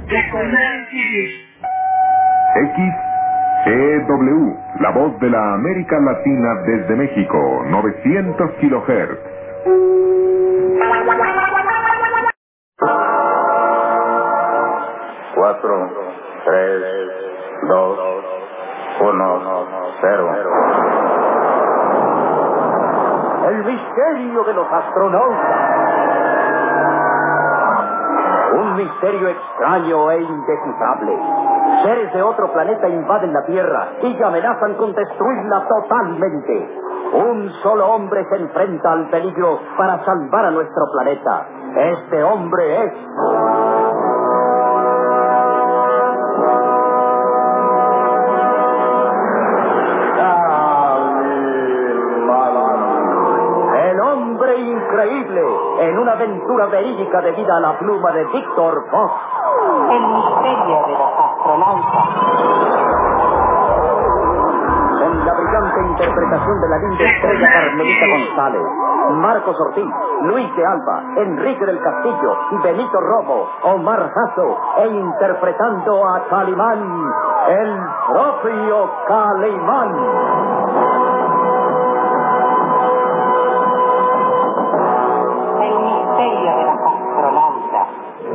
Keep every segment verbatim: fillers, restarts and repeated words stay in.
X E W, la voz de la América Latina desde México, novecientos kilohertz. Cuatro, tres, dos, uno, cero. El misterio de los astronautas. Un misterio extraño e indescifrable. Seres de otro planeta invaden la Tierra y amenazan con destruirla totalmente. Un solo hombre se enfrenta al peligro para salvar a nuestro planeta. Este hombre es... el hombre increíble en una aventura verídica debida a la pluma de Víctor Fox. El misterio de los astronautas. Con la brillante interpretación de la linda estrella Carmelita González, Marcos Ortiz, Luis de Alba, Enrique del Castillo, Benito Romo, Omar Jasso, e interpretando a Calimán, el propio Calimán. El misterio de los astronautas.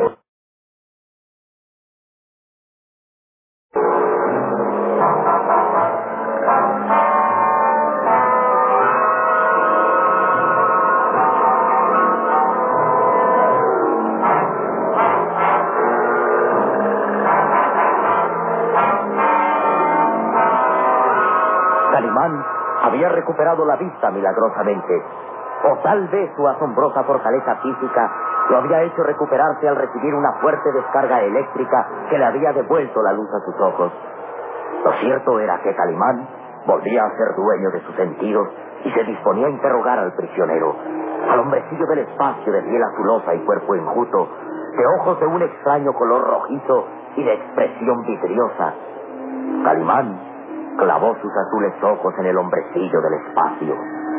Calimán había recuperado la vista milagrosamente, o tal vez su asombrosa fortaleza física lo había hecho recuperarse al recibir una fuerte descarga eléctrica que le había devuelto la luz a sus ojos. Lo cierto era que Calimán volvía a ser dueño de sus sentidos y se disponía a interrogar al prisionero, al hombrecillo del espacio de piel azulosa y cuerpo enjuto, de ojos de un extraño color rojizo y de expresión vidriosa. Calimán clavó sus azules ojos en el hombrecillo del espacio.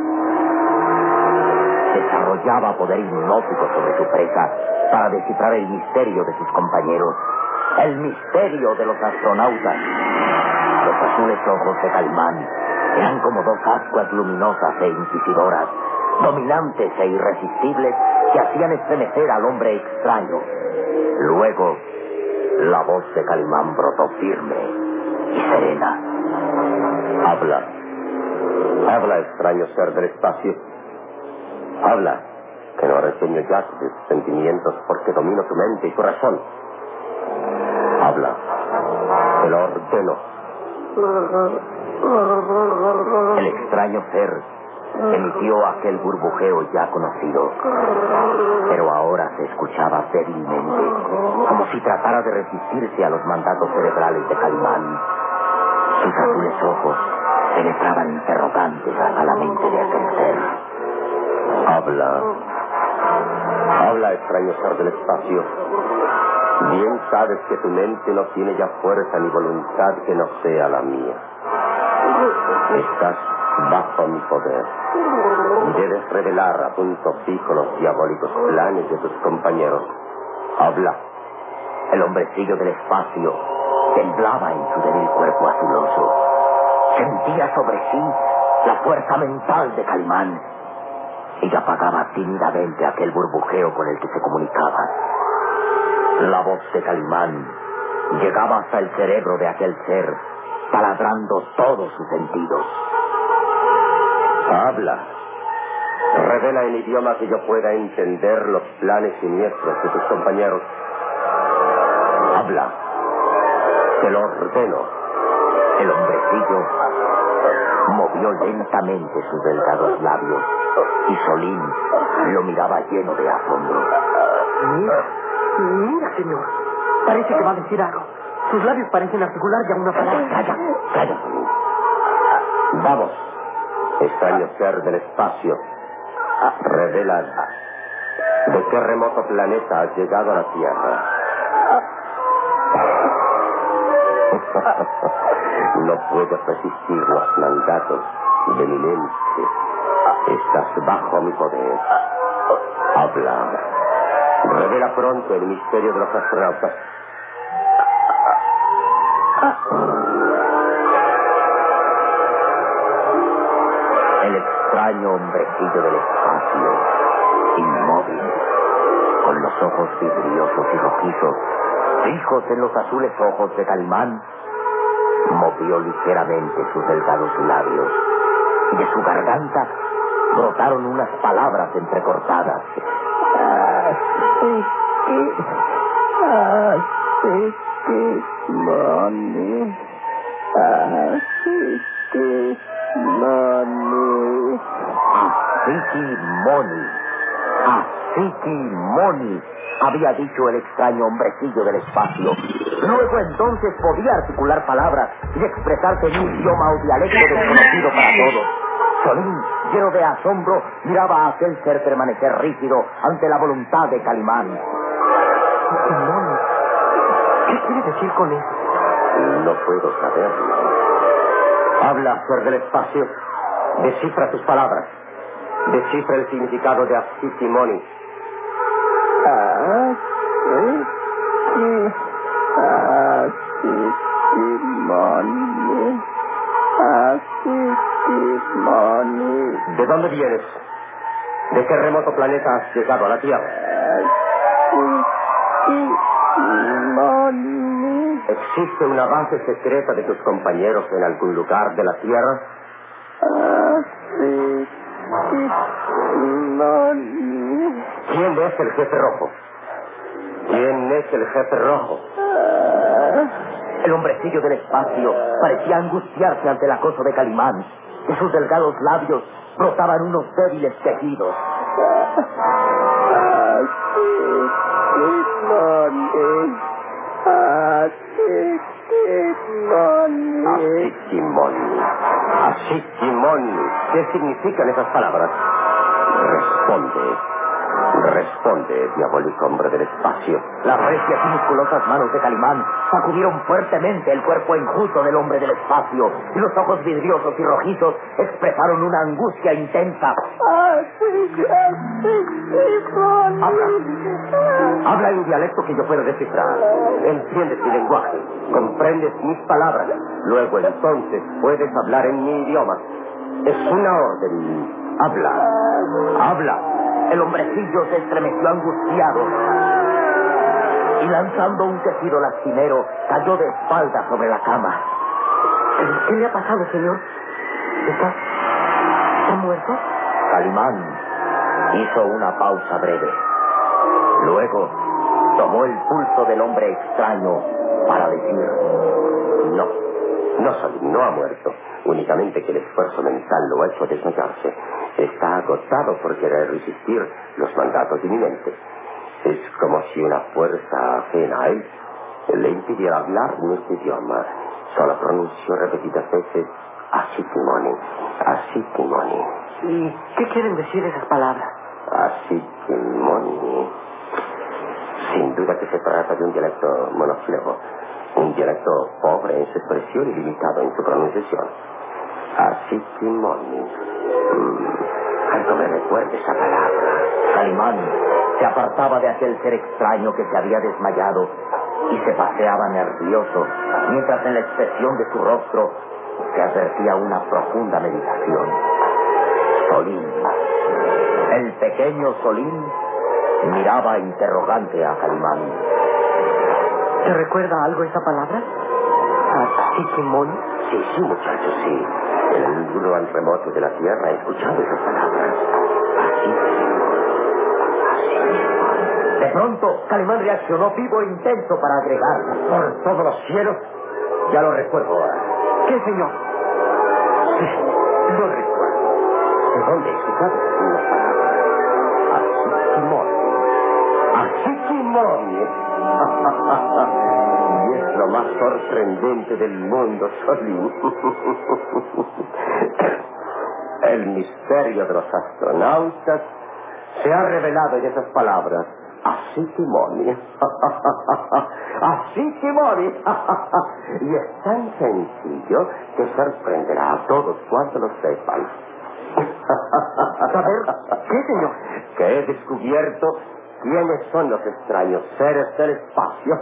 Desarrollaba poder hipnótico sobre su presa para descifrar el misterio de sus compañeros, el misterio de los astronautas. Los azules ojos de Calimán eran como dos ascuas luminosas e inquisidoras, dominantes e irresistibles, que hacían estremecer al hombre extraño. Luego, la voz de Calimán brotó firme y serena. Habla. Habla, extraño ser del espacio. Habla, que no reseño ya tus sentimientos porque domino tu mente y tu razón. Habla, te lo ordeno. El extraño ser emitió aquel burbujeo ya conocido, pero ahora se escuchaba débilmente, como si tratara de resistirse a los mandatos cerebrales de Calimán. Sus azules ojos penetraban interrogantes hasta la mente de aquel ser. Habla. Habla, extraño ser del espacio. Bien sabes que tu mente no tiene ya fuerza ni voluntad que no sea la mía. Estás bajo mi poder y debes revelar a punto fijo los diabólicos planes de tus compañeros. Habla. El hombrecillo del espacio temblaba en su débil cuerpo azuloso. Sentía sobre sí la fuerza mental de Calimán y apagaba tímidamente aquel burbujeo con el que se comunicaba. La voz de Calimán llegaba hasta el cerebro de aquel ser, taladrando todos sus sentidos. Habla. Revela en idioma que yo pueda entender los planes siniestros de tus compañeros. Habla. Te lo ordeno. El hombrecillo movió lentamente sus delgados labios y Solín lo miraba lleno de asombro. Mira, mira, señor. Parece que va a decir algo. Sus labios parecen articular ya una palabra. Calla, calla, Solín. Vamos, extraño ser del espacio. Revela de qué remoto planeta has llegado a la Tierra. No puedes resistir los mandatos de mi mente. Estás bajo mi poder. Habla. Revela pronto el misterio de los astronautas. El extraño hombrecillo del espacio, inmóvil, con los ojos vidriosos y rojizos, fijos en los azules ojos de Calimán, movió ligeramente sus delgados labios y de su garganta brotaron unas palabras entrecortadas. Así que, así que, money, así que, money. Asiki Moni, Asiki Moni, había dicho el extraño hombrecillo del espacio. Luego entonces podía articular palabras y expresarse en un idioma o dialecto desconocido para todos. Solín, lleno de asombro, miraba a aquel ser permanecer rígido ante la voluntad de Calimán. Moni, ¿qué quiere decir con eso? No puedo saberlo. Habla, ser del espacio. Descifra tus palabras. Descifra el significado de Asiki Moni. Así que, así que, money, así que, money. ¿De dónde vienes? ¿De qué remoto planeta has llegado a la Tierra? Así que, money. ¿Existe una base secreta de tus compañeros en algún lugar de la Tierra? Así que, money. ¿Quién es el jefe rojo? ¿Quién es el jefe rojo? El hombrecillo del espacio parecía angustiarse ante el acoso de Calimán. De sus delgados labios brotaban unos débiles quejidos. Así que, money. Así que, money. Asiki Moni. Asiki Moni. ¿Qué significan esas palabras? Responde. Responde, diabólico hombre del espacio. Las recias y musculosas manos de Calimán sacudieron fuertemente el cuerpo enjuto del hombre del espacio y los ojos vidriosos y rojizos expresaron una angustia intensa. Así que, así que, money. Habla. Habla en un dialecto que yo puedo descifrar. Entiendes mi lenguaje, comprendes mis palabras. Luego entonces puedes hablar en mi idioma. Es una orden. Habla. Habla. El hombrecillo se estremeció angustiado y lanzando un quejido lastimero cayó de espaldas sobre la cama. ¿Qué le ha pasado, señor? ¿Está, está muerto? Calimán hizo una pausa breve. Luego tomó el pulso del hombre extraño para decir: no, no, Solín, no ha muerto. Únicamente que el esfuerzo mental lo ha hecho desmayarse. Está agotado por querer resistir los mandatos de mi mente. Es como si una fuerza ajena a él le impidiera hablar nuestro idioma. Solo pronunció repetidas veces Asiki Moni, Asiki Moni. ¿Y qué quieren decir esas palabras? Asiki Moni. Sin duda que se trata de un dialecto monosílabo. Un dialecto pobre en su expresión y limitado en su pronunciación. Asiki Moni. Mm, algo me recuerda esa palabra. Calimán se apartaba de aquel ser extraño que se había desmayado y se paseaba nervioso, mientras en la expresión de su rostro se advertía una profunda meditación. Solín, el pequeño Solín, miraba interrogante a Calimán. ¿Te recuerda algo esa palabra? ¿Asiki Moni? Sí, sí, muchacho, sí. En el lugar remoto de la tierra he escuchado esas palabras. Asiki Moni. De pronto, Calimán reaccionó vivo e intenso para agregar: por todos los cielos, ya lo recuerdo ahora. ¿Qué, señor? Sí, lo recuerdo. ¿De dónde he escuchado las palabras? Asiki Moni. Asiki Moni. Y es lo más sorprendente del mundo, Solín. El misterio de los astronautas se ha revelado en esas palabras. Asiki Moni. Asiki Moni. Y es tan sencillo que sorprenderá a todos cuantos lo sepan. A ver, ¿qué, señor? Que he descubierto ¿Quiénes son los extraños seres del espacio?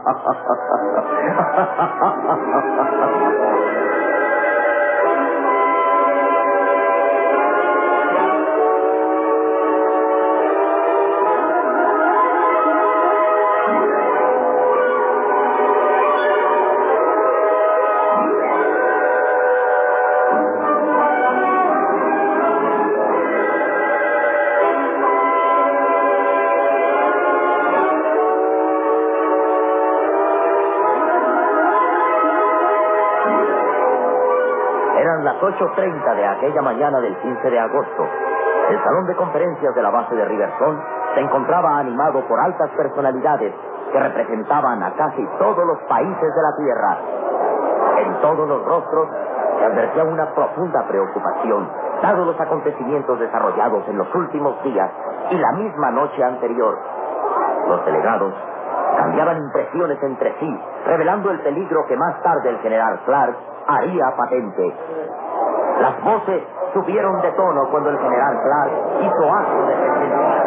Las ocho treinta de aquella mañana del quince de agosto, el salón de conferencias de la base de Riverson se encontraba animado por altas personalidades que representaban a casi todos los países de la Tierra. En todos los rostros se advertía una profunda preocupación, dados los acontecimientos desarrollados en los últimos días y la misma noche anterior. Los delegados cambiaban impresiones entre sí, revelando el peligro que más tarde el general Clark haría patente. Las voces subieron de tono cuando el general Clark hizo acto de presencia.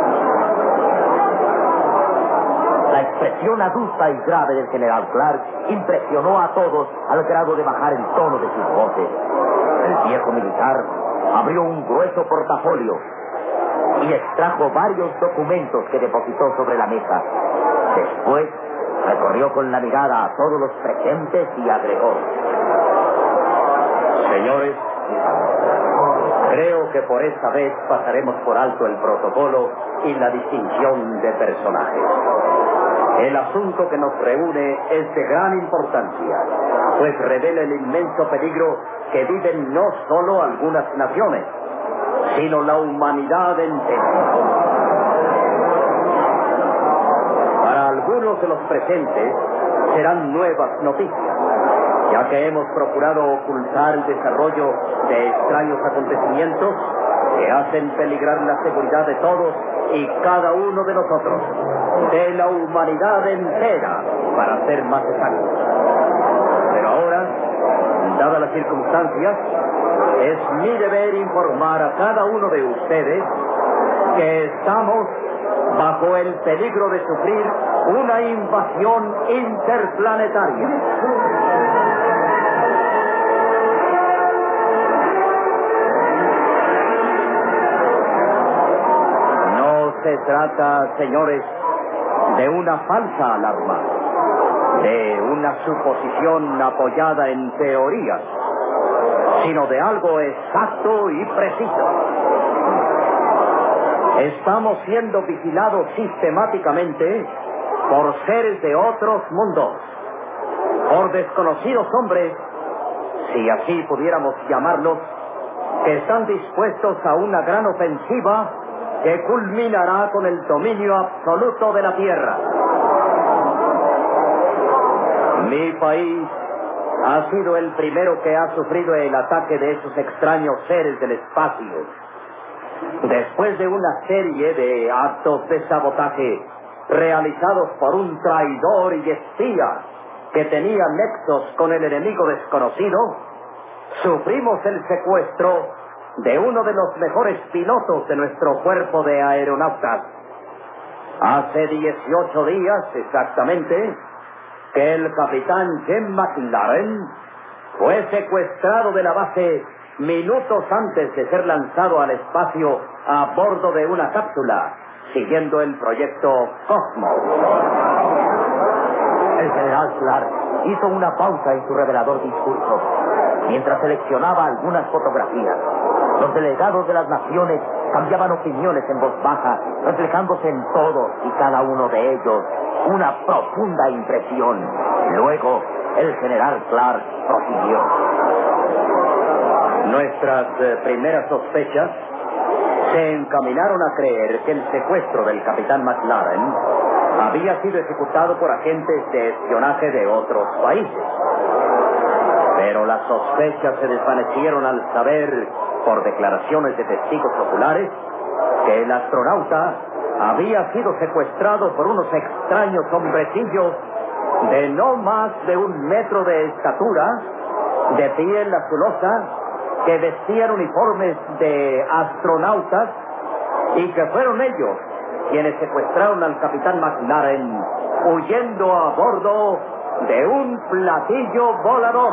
La expresión adusta y grave del general Clark impresionó a todos al grado de bajar el tono de sus voces. El viejo militar abrió un grueso portafolio y extrajo varios documentos que depositó sobre la mesa. Después recorrió con la mirada a todos los presentes y agregó: Señores, creo que por esta vez pasaremos por alto el protocolo y la distinción de personajes. El asunto que nos reúne es de gran importancia, pues revela el inmenso peligro que viven no solo algunas naciones, sino la humanidad entera. Para algunos de los presentes serán nuevas noticias, ya que hemos procurado ocultar el desarrollo de extraños acontecimientos que hacen peligrar la seguridad de todos y cada uno de nosotros, de la humanidad entera, para ser más exactos. Pero ahora, dadas las circunstancias, es mi deber informar a cada uno de ustedes que estamos bajo el peligro de sufrir una invasión interplanetaria. Se trata, señores, de una falsa alarma, de una suposición apoyada en teorías, sino de algo exacto y preciso. Estamos siendo vigilados sistemáticamente por seres de otros mundos, por desconocidos hombres, si así pudiéramos llamarlos, que están dispuestos a una gran ofensiva que culminará con el dominio absoluto de la Tierra. Mi país ha sido el primero que ha sufrido el ataque de esos extraños seres del espacio. Después de una serie de actos de sabotaje realizados por un traidor y espía que tenía nexos con el enemigo desconocido, sufrimos el secuestro de uno de los mejores pilotos de nuestro cuerpo de aeronautas. Hace dieciocho días exactamente que el capitán Jim McLaren fue secuestrado de la base minutos antes de ser lanzado al espacio a bordo de una cápsula, siguiendo el proyecto Cosmos. El general Clark hizo una pausa en su revelador discurso mientras seleccionaba algunas fotografías. Los delegados de las naciones cambiaban opiniones en voz baja, reflejándose en todos y cada uno de ellos una profunda impresión. Luego, el general Clark prosiguió: Nuestras eh, primeras sospechas se encaminaron a creer que el secuestro del capitán McLaren había sido ejecutado por agentes de espionaje de otros países. Pero las sospechas se desvanecieron al saber, por declaraciones de testigos oculares, que el astronauta había sido secuestrado por unos extraños hombrecillos de no más de un metro de estatura, de piel azulosa, que vestían uniformes de astronautas y que fueron ellos quienes secuestraron al capitán McLaren huyendo a bordo de un platillo volador.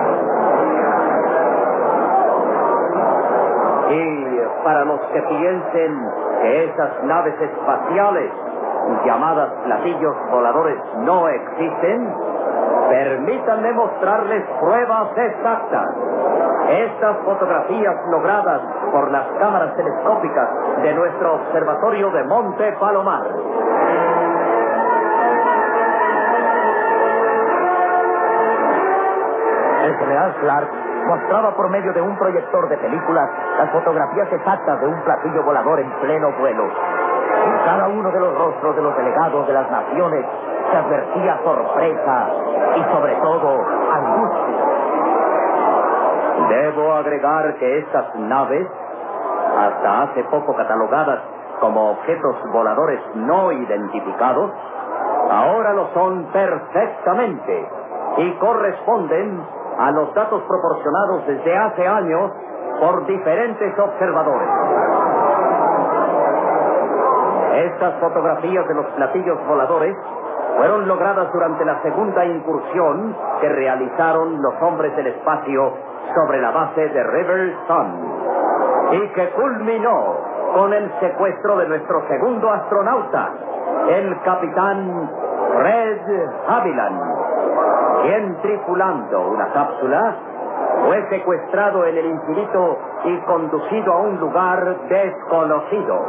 Y para los que piensen que esas naves espaciales llamadas platillos voladores no existen, permítanme mostrarles pruebas exactas. Estas fotografías logradas por las cámaras telescópicas de nuestro observatorio de Monte Palomar. El general Clark mostraba por medio de un proyector de películas las fotografías exactas de un platillo volador en pleno vuelo. En cada uno de los rostros de los delegados de las naciones se advertía sorpresa y sobre todo angustia. Debo agregar que estas naves, hasta hace poco catalogadas como objetos voladores no identificados, ahora lo son perfectamente y corresponden a los datos proporcionados desde hace años por diferentes observadores. Estas fotografías de los platillos voladores fueron logradas durante la segunda incursión que realizaron los hombres del espacio sobre la base de River Sun y que culminó con el secuestro de nuestro segundo astronauta, el capitán Fred Haviland, quien, tripulando una cápsula, fue secuestrado en el infinito y conducido a un lugar desconocido.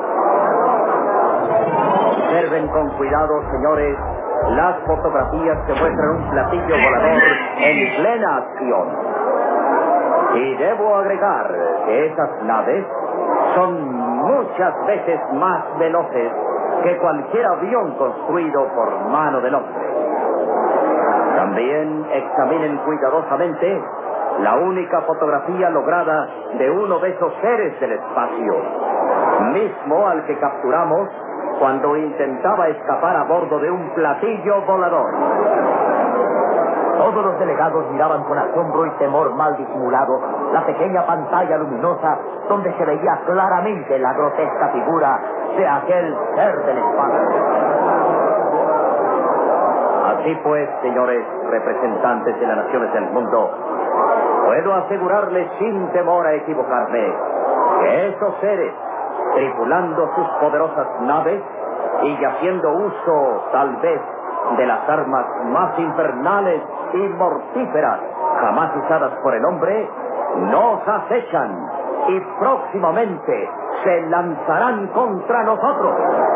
Observen con cuidado, señores, las fotografías que muestran un platillo volador en plena acción. Y debo agregar que esas naves son muchas veces más veloces que cualquier avión construido por mano del hombre. También examinen cuidadosamente la única fotografía lograda de uno de esos seres del espacio, mismo al que capturamos cuando intentaba escapar a bordo de un platillo volador. Todos los delegados miraban con asombro y temor mal disimulado la pequeña pantalla luminosa donde se veía claramente la grotesca figura de aquel ser del espacio. Así pues, señores representantes de las naciones del mundo, puedo asegurarles sin temor a equivocarme que esos seres, tripulando sus poderosas naves y haciendo uso, tal vez, de las armas más infernales y mortíferas jamás usadas por el hombre, nos acechan y próximamente se lanzarán contra nosotros.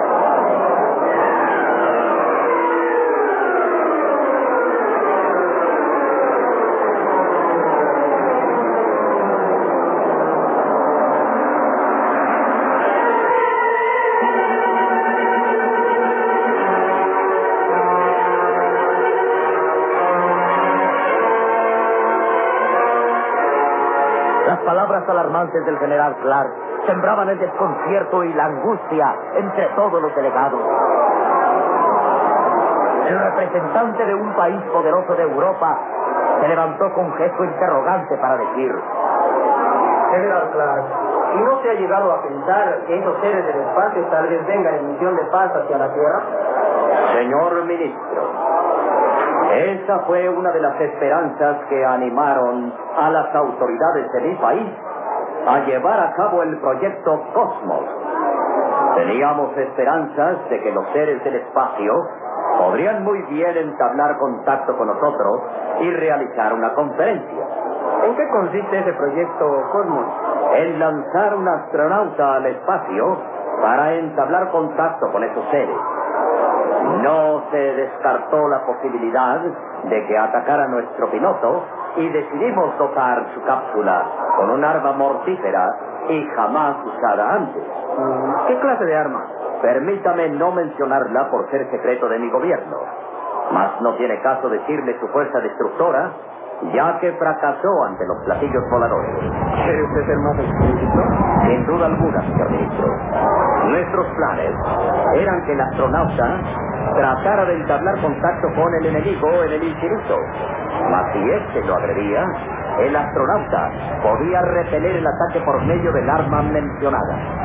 Las palabras alarmantes del general Clark sembraban el desconcierto y la angustia entre todos los delegados. El representante de un país poderoso de Europa se levantó con gesto interrogante para decir: General Clark, ¿y no se ha llegado a pensar que esos seres del espacio tal vez vengan en misión de paz hacia la Tierra? Señor ministro, esa fue una de las esperanzas que animaron a las autoridades de mi país a llevar a cabo el proyecto Cosmos. Teníamos esperanzas de que los seres del espacio podrían muy bien entablar contacto con nosotros y realizar una conferencia. ¿En qué consiste ese proyecto Cosmos? En lanzar un astronauta al espacio para entablar contacto con esos seres. No se descartó la posibilidad de que atacara nuestro piloto y decidimos dotar su cápsula con un arma mortífera y jamás usada antes. ¿Qué clase de arma? Permítame no mencionarla por ser secreto de mi gobierno, mas no tiene caso decirle su fuerza destructora, ya que fracasó ante los platillos voladores. ¿Quiere usted ser más explícito? Sin duda alguna, señor ministro. Nuestros planes eran que el astronauta tratara de entablar contacto con el enemigo en el infinito. Mas si éste lo agredía, el astronauta podía repeler el ataque por medio del arma mencionada.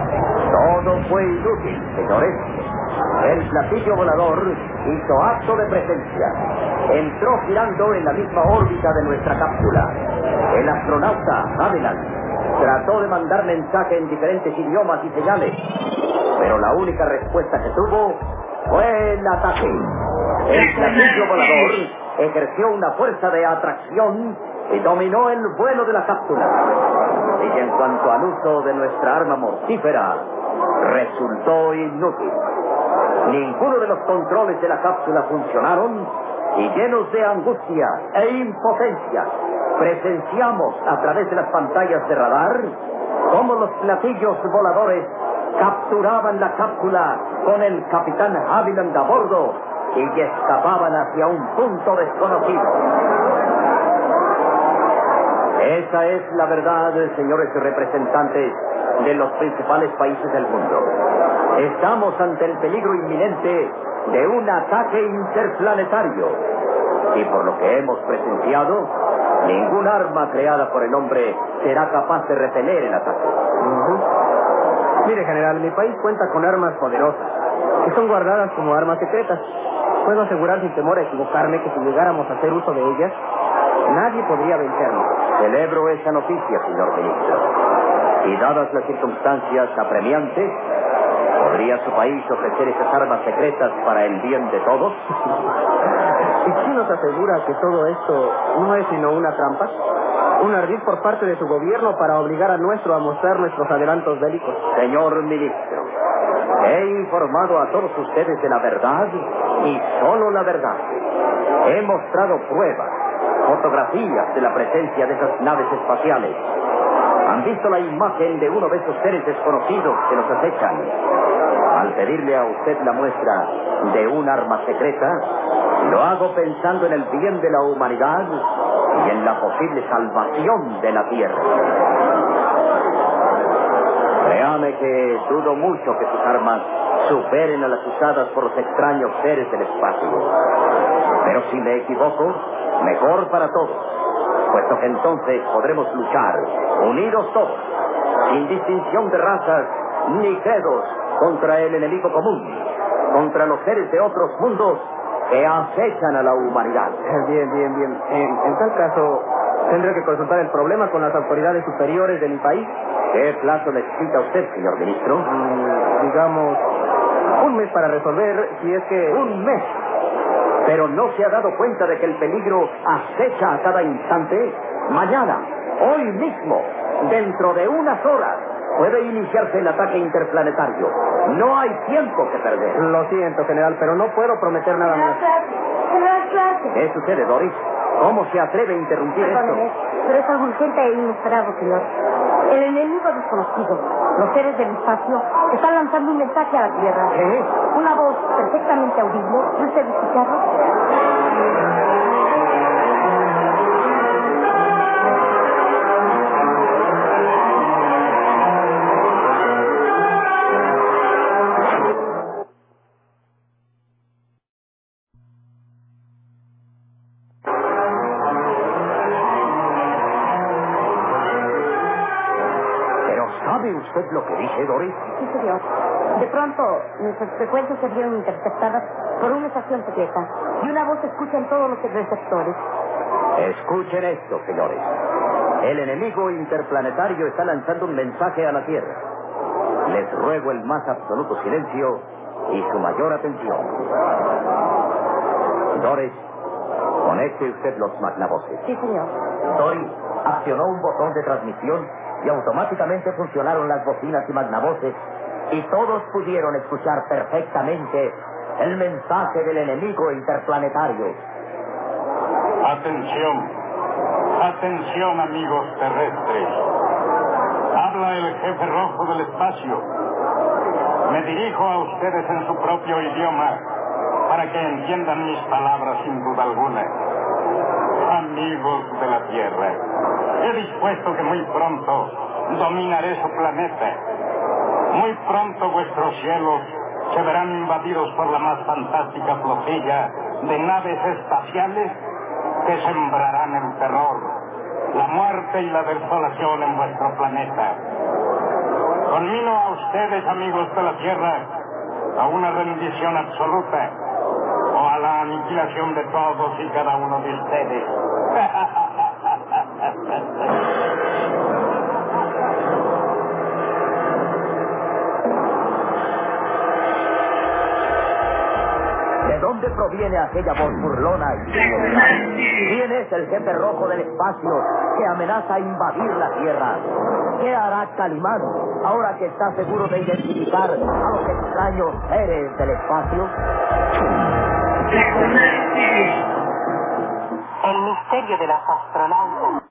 Todo fue inútil, señores. El platillo volador hizo acto de presencia. Entró girando en la misma órbita de nuestra cápsula. El astronauta Havilland trató de mandar mensaje en diferentes idiomas y señales, pero la única respuesta que tuvo fue el ataque. El platillo volador ejerció una fuerza de atracción y dominó el vuelo de la cápsula. Y en cuanto al uso de nuestra arma mortífera, resultó inútil. Ninguno de los controles de la cápsula funcionaron y, llenos de angustia e impotencia, presenciamos a través de las pantallas de radar cómo los platillos voladores capturaban la cápsula con el capitán Havilland a bordo y escapaban hacia un punto desconocido. Esa es la verdad, señores representantes de los principales países del mundo. Estamos ante el peligro inminente de un ataque interplanetario. Y por lo que hemos presenciado, ningún arma creada por el hombre será capaz de repeler el ataque. Uh-huh. Mire, general, mi país cuenta con armas poderosas, que son guardadas como armas secretas. Puedo asegurar sin temor a equivocarme que si llegáramos a hacer uso de ellas, nadie podría vencernos. Celebro esa noticia, señor ministro. Y dadas las circunstancias apremiantes, ¿podría su país ofrecer esas armas secretas para el bien de todos? ¿Y quién nos asegura que todo esto no es sino una trampa? Un ardid por parte de su gobierno para obligar a nuestro a mostrar nuestros adelantos bélicos. Señor ministro, he informado a todos ustedes de la verdad y solo la verdad. He mostrado pruebas, fotografías de la presencia de esas naves espaciales. Han visto la imagen de uno de esos seres desconocidos que nos acechan. Al pedirle a usted la muestra de un arma secreta, lo hago pensando en el bien de la humanidad y en la posible salvación de la Tierra. Créame que dudo mucho que sus armas superen a las usadas por los extraños seres del espacio. Pero si me equivoco, mejor para todos, puesto que entonces podremos luchar, unidos todos, sin distinción de razas ni credos, contra el enemigo común, contra los seres de otros mundos que acechan a la humanidad. Bien, bien, bien. En, en tal caso, tendré que consultar el problema con las autoridades superiores de mi país. ¿Qué plazo necesita usted, señor ministro? Mm, digamos, un mes para resolver, si es que... ¿Un mes? ¿Pero no se ha dado cuenta de que el peligro acecha a cada instante? Mañana, hoy mismo, dentro de unas horas, puede iniciarse el ataque interplanetario. No hay tiempo que perder. Lo siento, general, pero no puedo prometer nada más. ¿Qué sucede, Doris? ¿Cómo se atreve a interrumpir Perdóneme, esto? pero es algo urgente e inesperado, señor. El enemigo desconocido, los seres del espacio, están lanzando un mensaje a la Tierra. ¿Qué? Una voz perfectamente audible. ¿No usted escucharlo? ¿Sabe usted lo que dice, Doris? Sí, señor. De pronto, nuestras frecuencias se vieron interceptadas por una estación secreta y una voz se escucha en todos los receptores. Escuchen esto, señores. El enemigo interplanetario está lanzando un mensaje a la Tierra. Les ruego el más absoluto silencio y su mayor atención. Doris, conecte usted los magnavoces. Sí, señor. Doris accionó un botón de transmisión y automáticamente funcionaron las bocinas y magnavoces y todos pudieron escuchar perfectamente el mensaje del enemigo interplanetario. Atención, atención amigos terrestres. Habla el jefe rojo del espacio. Me dirijo a ustedes en su propio idioma para que entiendan mis palabras sin duda alguna. Amigos de la Tierra, he dispuesto que muy pronto dominaré su planeta. Muy pronto vuestros cielos se verán invadidos por la más fantástica flotilla de naves espaciales que sembrarán el terror, la muerte y la desolación en vuestro planeta. Conmino a ustedes, amigos de la Tierra, a una rendición absoluta o a la aniquilación de todos y cada uno de ustedes. ¿De dónde proviene aquella voz burlona y singular? ¿Quién es el jefe rojo del espacio que amenaza a invadir la Tierra? ¿Qué hará Calimán ahora que está seguro de identificar a los extraños seres del espacio? El misterio de las astronautas.